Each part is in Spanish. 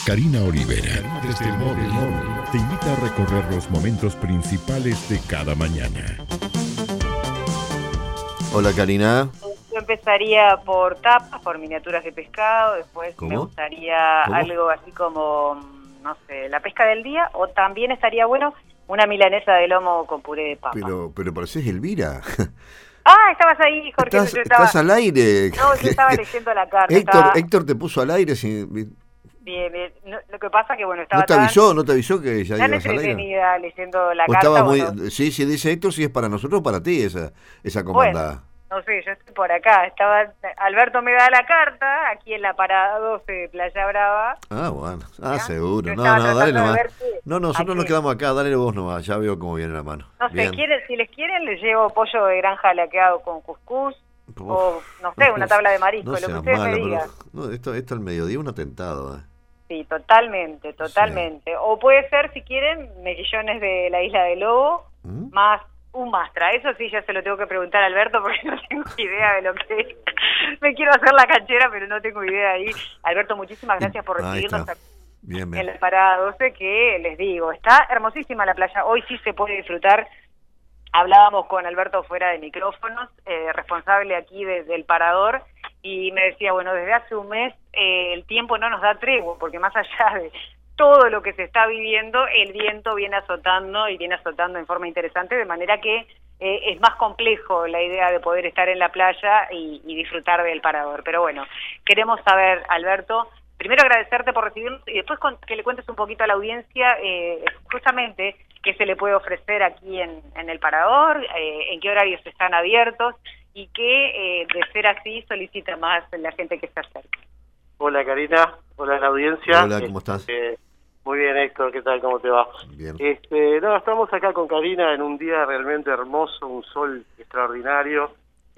Karina Olivera, desde el móvil, te invita a recorrer los momentos principales de cada mañana. Hola, Karina. Yo empezaría por tapas, por miniaturas de pescado, después me gustaría algo así como, no sé, la pesca del día, o también estaría bueno una milanesa de lomo con puré de papa. Pero pareces Elvira. Ah, estabas ahí, Jorge. ¿Estás al aire? No, yo estaba leyendo la carta. Héctor te puso al aire sin... Bien. No, lo que pasa que, bueno, estaba ¿No te avisó que ya tan ibas al aire? entretenida leyendo la carta. Estaba muy... Bueno. Sí, dice Héctor, si es para nosotros o para ti esa comandada. Bueno, no sé, yo estoy por acá. Alberto me da la carta, aquí en la parada 12 de Playa Brava. Ah, bueno. ¿Ya? Seguro. Yo No, dale nomás. No, nosotros nos quedamos acá, dale vos nomás. Ya veo cómo viene la mano. No sé, si les quieren, les llevo pollo de granja laqueado con cuscús. O, no sé, una tabla de marisco, lo que ustedes me digan. No, esto al mediodía un atentado. Sí, totalmente. Sí. O puede ser, si quieren, mejillones de la Isla del Lobo, más un mastra. Eso sí, ya se lo tengo que preguntar a Alberto porque no tengo idea de lo que es. Me quiero hacer la canchera, pero no tengo idea ahí. Alberto, muchísimas gracias por recibirnos bien. En la parada 12, que les digo, está hermosísima la playa. Hoy sí se puede disfrutar. Hablábamos con Alberto fuera de micrófonos, responsable aquí del parador, y me decía, bueno, desde hace un mes el tiempo no nos da tregua, porque más allá de todo lo que se está viviendo, el viento viene azotando en forma interesante, de manera que es más complejo la idea de poder estar en la playa y disfrutar del parador. Pero bueno, queremos saber, Alberto, primero agradecerte por recibirnos y después que le cuentes un poquito a la audiencia justamente qué se le puede ofrecer aquí en el parador, en qué horarios están abiertos y qué, de ser así, solicita más la gente que está cerca. Hola, Karina. Hola a la audiencia. Hola, ¿cómo estás? Muy bien, Héctor. ¿Qué tal? ¿Cómo te va? Bien. Estamos acá con Karina en un día realmente hermoso, un sol extraordinario,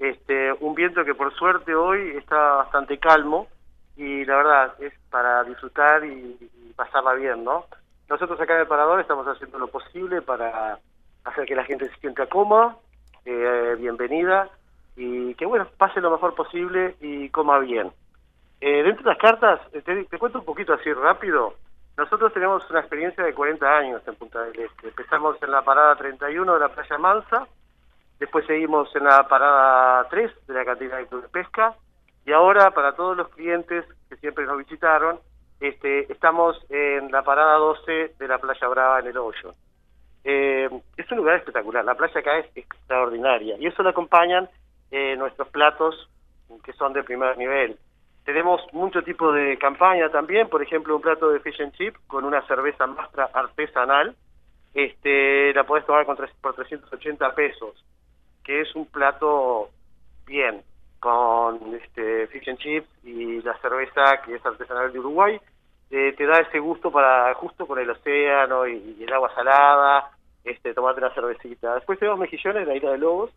un viento que por suerte hoy está bastante calmo y la verdad es para disfrutar y pasarla bien, ¿no? Nosotros acá en el Parador estamos haciendo lo posible para hacer que la gente se sienta cómoda, bienvenida, y que, bueno, pase lo mejor posible y coma bien. Dentro de las cartas, te cuento un poquito así rápido. Nosotros tenemos una experiencia de 40 años en Punta del Este. Empezamos en la parada 31 de la Playa Mansa, después seguimos en la parada 3 de la cantina de Club de Pesca, y ahora, para todos los clientes que siempre nos visitaron, estamos en la parada 12 de la Playa Brava en El Hoyo. Es un lugar espectacular, la playa acá es extraordinaria, y eso lo acompañan nuestros platos que son de primer nivel. Tenemos mucho tipo de campaña también, por ejemplo, un plato de fish and chip con una cerveza Mastra artesanal, la podés tomar por 380 pesos, que es un plato bien, con fish and chips y la cerveza que es artesanal de Uruguay, te da ese gusto para justo con el océano y el agua salada, tomarte una cervecita. Después tenemos mejillones de la Isla de Lobos,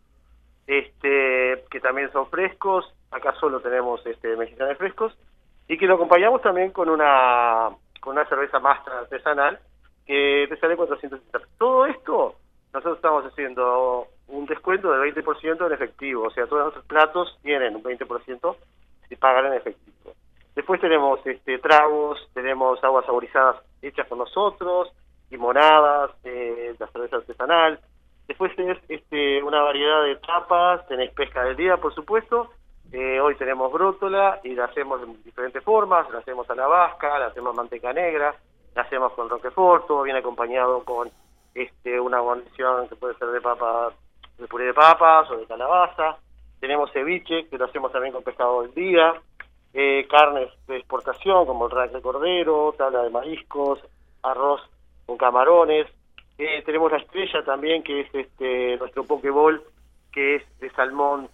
que también son frescos. Acá solo tenemos mejillones frescos y que lo acompañamos también con una cerveza más artesanal que te sale 470. Todo esto nosotros estamos haciendo un descuento del 20% en efectivo, o sea, todos nuestros platos tienen un 20% si pagan en efectivo. Después tenemos tragos, tenemos aguas saborizadas hechas por nosotros, limonadas, la cerveza artesanal. Después tenés una variedad de tapas, tenés pesca del día, por supuesto. Hoy tenemos brótola y la hacemos de diferentes formas, la hacemos a la vasca, la hacemos manteca negra, la hacemos con roquefort, todo viene acompañado con una guarnición que puede ser de puré de papas o de calabaza. Tenemos ceviche, que lo hacemos también con pescado del día, carnes de exportación como el rack de cordero, tabla de mariscos, arroz con camarones. Tenemos la estrella también, que es nuestro pokeball, que es de salmón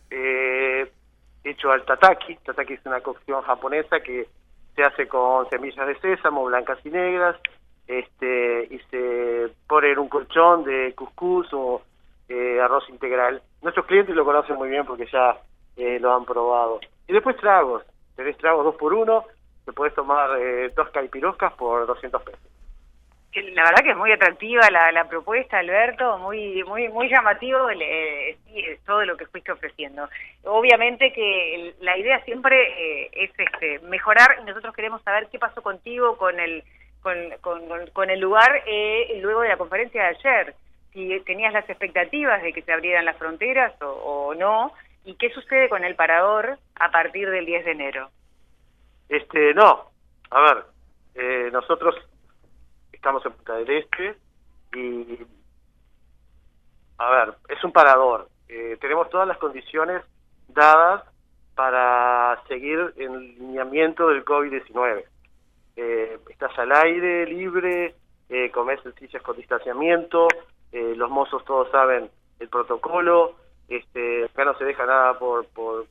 hecho al tataki. Tataki es una cocción japonesa que se hace con semillas de sésamo, blancas y negras, y se pone en un colchón de cuscús o arroz integral. Nuestros clientes lo conocen muy bien porque ya lo han probado. Y después tragos. Tenés tragos 2x1, te podés tomar 2 caipiroscas por 200 pesos. La verdad que es muy atractiva la propuesta, Alberto, muy llamativo sí, todo lo que fuiste ofreciendo. Obviamente que la idea siempre es mejorar, y nosotros queremos saber qué pasó contigo con el lugar luego de la conferencia de ayer, si tenías las expectativas de que se abrieran las fronteras o no, y qué sucede con el parador a partir del 10 de enero. No, a ver, nosotros estamos en Punta del Este y, a ver, es un parador. Tenemos todas las condiciones dadas para seguir en lineamiento del COVID-19. Estás al aire, libre, comés en sillas con distanciamiento, los mozos todos saben el protocolo, acá no se deja nada por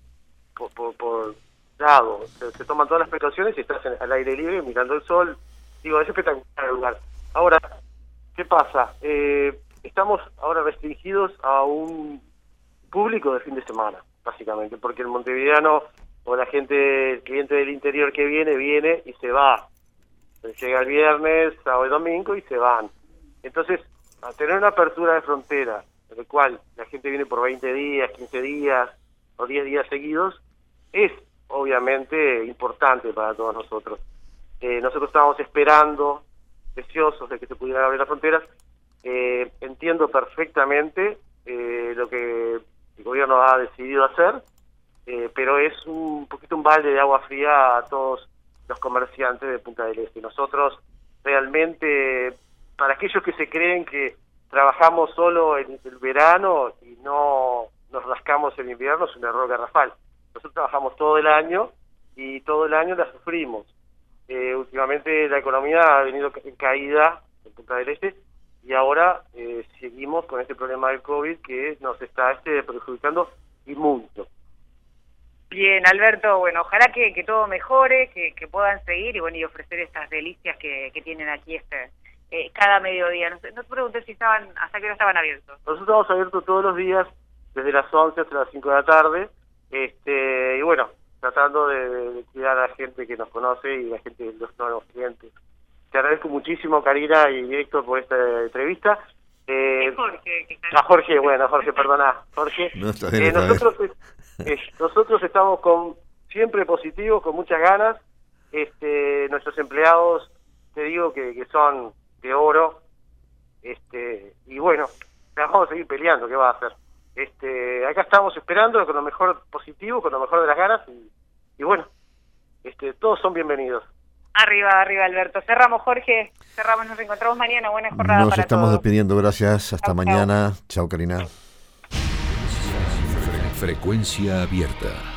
dado, se toman todas las precauciones y estás al aire libre mirando el sol. Digo, es espectacular el lugar. Ahora, ¿qué pasa? Estamos ahora restringidos a un público de fin de semana, básicamente, porque el montevideano o la gente, el cliente del interior que viene y se va. Llega el viernes, sábado y domingo y se van. Entonces, al tener una apertura de frontera, en la cual la gente viene por 20 días, 15 días o 10 días seguidos, es obviamente importante para todos nosotros. Nosotros estábamos esperando, deseosos de que se pudieran abrir las fronteras. Entiendo perfectamente lo que el gobierno ha decidido hacer, pero es un poquito un balde de agua fría a todos los comerciantes de Punta del Este. Nosotros realmente, para aquellos que se creen que trabajamos solo en el verano y no nos rascamos en invierno, es un error garrafal. Nosotros trabajamos todo el año y todo el año la sufrimos. Últimamente la economía ha venido en caída en Punta del Este y ahora seguimos con este problema del COVID que nos está perjudicando y mucho. Bien, Alberto, bueno, ojalá que todo mejore, que puedan seguir y ofrecer estas delicias que tienen aquí cada mediodía. No te pregunté si hasta qué hora estaban abiertos. Nosotros estamos abiertos todos los días, desde las 11 hasta las 5 de la tarde, y bueno, tratando de cuidar a la gente que nos conoce y la gente, los nuevos clientes. Te agradezco muchísimo, Karina y Héctor, por esta entrevista. Jorge, perdona, Jorge. No, está bien, nosotros estamos siempre positivos, con muchas ganas. Nuestros empleados, te digo que son de oro, y bueno, vamos a seguir peleando, ¿qué va a hacer? Acá estamos esperando con lo mejor positivo, con lo mejor de las ganas, y bueno, todos son bienvenidos. Arriba, Alberto. Cerramos, Jorge. Nos reencontramos mañana. Buena jornada Nos para estamos todos. despidiendo. Gracias. Hasta mañana. Chao, Karina. Frecuencia abierta.